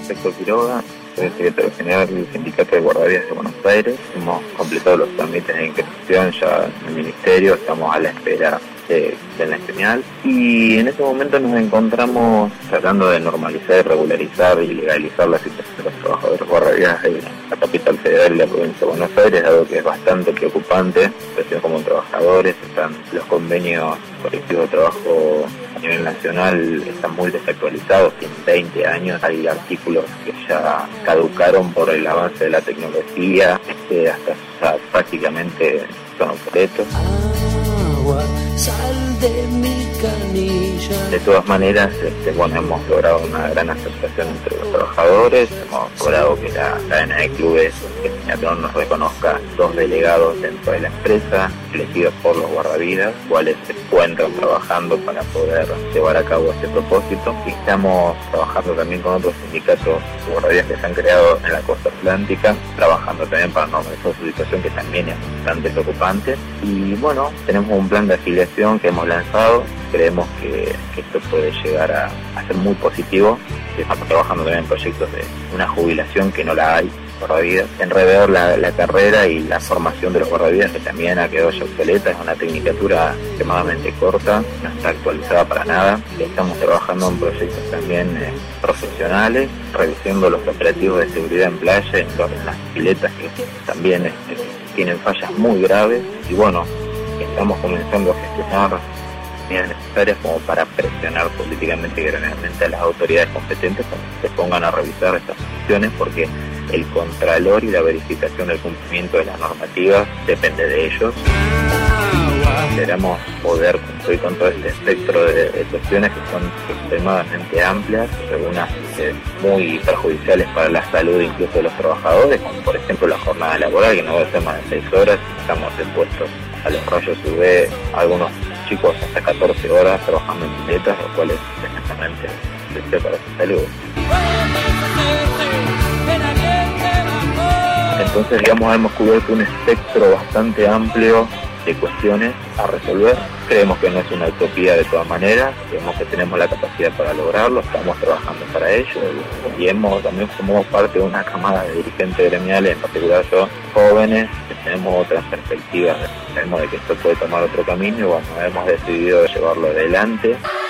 Héctor Quiroga, soy el secretario general del Sindicato de Guardavidas de Buenos Aires. Hemos completado los trámites de inscripción ya en el Ministerio, estamos a la espera de la señal, y en este momento nos encontramos tratando de normalizar, regularizar y legalizar la situación de los trabajadores guardavidas de la capital federal y la provincia de Buenos Aires, algo que es bastante preocupante. Situación como trabajadores, están los convenios colectivos de trabajo a nivel nacional están muy desactualizados, tienen 20 años, hay artículos que ya caducaron por el avance de la tecnología, hasta prácticamente son obsoletos. Sal de mi canilla. De todas maneras, hemos logrado una gran aceptación entre los trabajadores, hemos logrado que la cadena de clubes que Peñarol nos reconozca 2 delegados dentro de la empresa, elegidos por los guardavidas, cuales se encuentran trabajando para poder llevar a cabo este propósito. Y estamos trabajando también con otros sindicatos de guardavidas que se han creado en la costa atlántica, trabajando también para normalizar su situación, que también es bastante preocupante. Y bueno, tenemos un plan de afiliación que hemos lanzado. Creemos que esto puede llegar a ser muy positivo. Estamos trabajando también en proyectos de una jubilación que no la hay, guardavidas, en rever la carrera y la formación de los guardavidas, que también ha quedado ya obsoleta. Es una tecnicatura extremadamente corta, no está actualizada para nada. Estamos trabajando en proyectos también profesionales, revisando los operativos de seguridad en playa, en las piletas, que también tienen fallas muy graves. Y bueno, estamos comenzando a gestionar medidas necesarias como para presionar políticamente y grandemente a las autoridades competentes para que se pongan a revisar estas cuestiones, porque el contralor y la verificación del cumplimiento de las normativas depende de ellos. Esperamos poder cumplir con todo este espectro de cuestiones que son extremadamente amplias, algunas muy perjudiciales para la salud incluso de los trabajadores, como por ejemplo la jornada laboral, que no va a ser más de 6 horas, estamos expuestos a los rayos UV, algunos chicos hasta 14 horas trabajando en piletas, lo cual es exactamente especial para su salud. Entonces, hemos cubierto un espectro bastante amplio de cuestiones a resolver. Creemos que no es una utopía de todas maneras, creemos que tenemos la capacidad para lograrlo, estamos trabajando para ello y también formamos parte de una camada de dirigentes gremiales, en particular yo, jóvenes, que tenemos otras perspectivas, sabemos de que esto puede tomar otro camino y bueno, hemos decidido llevarlo adelante.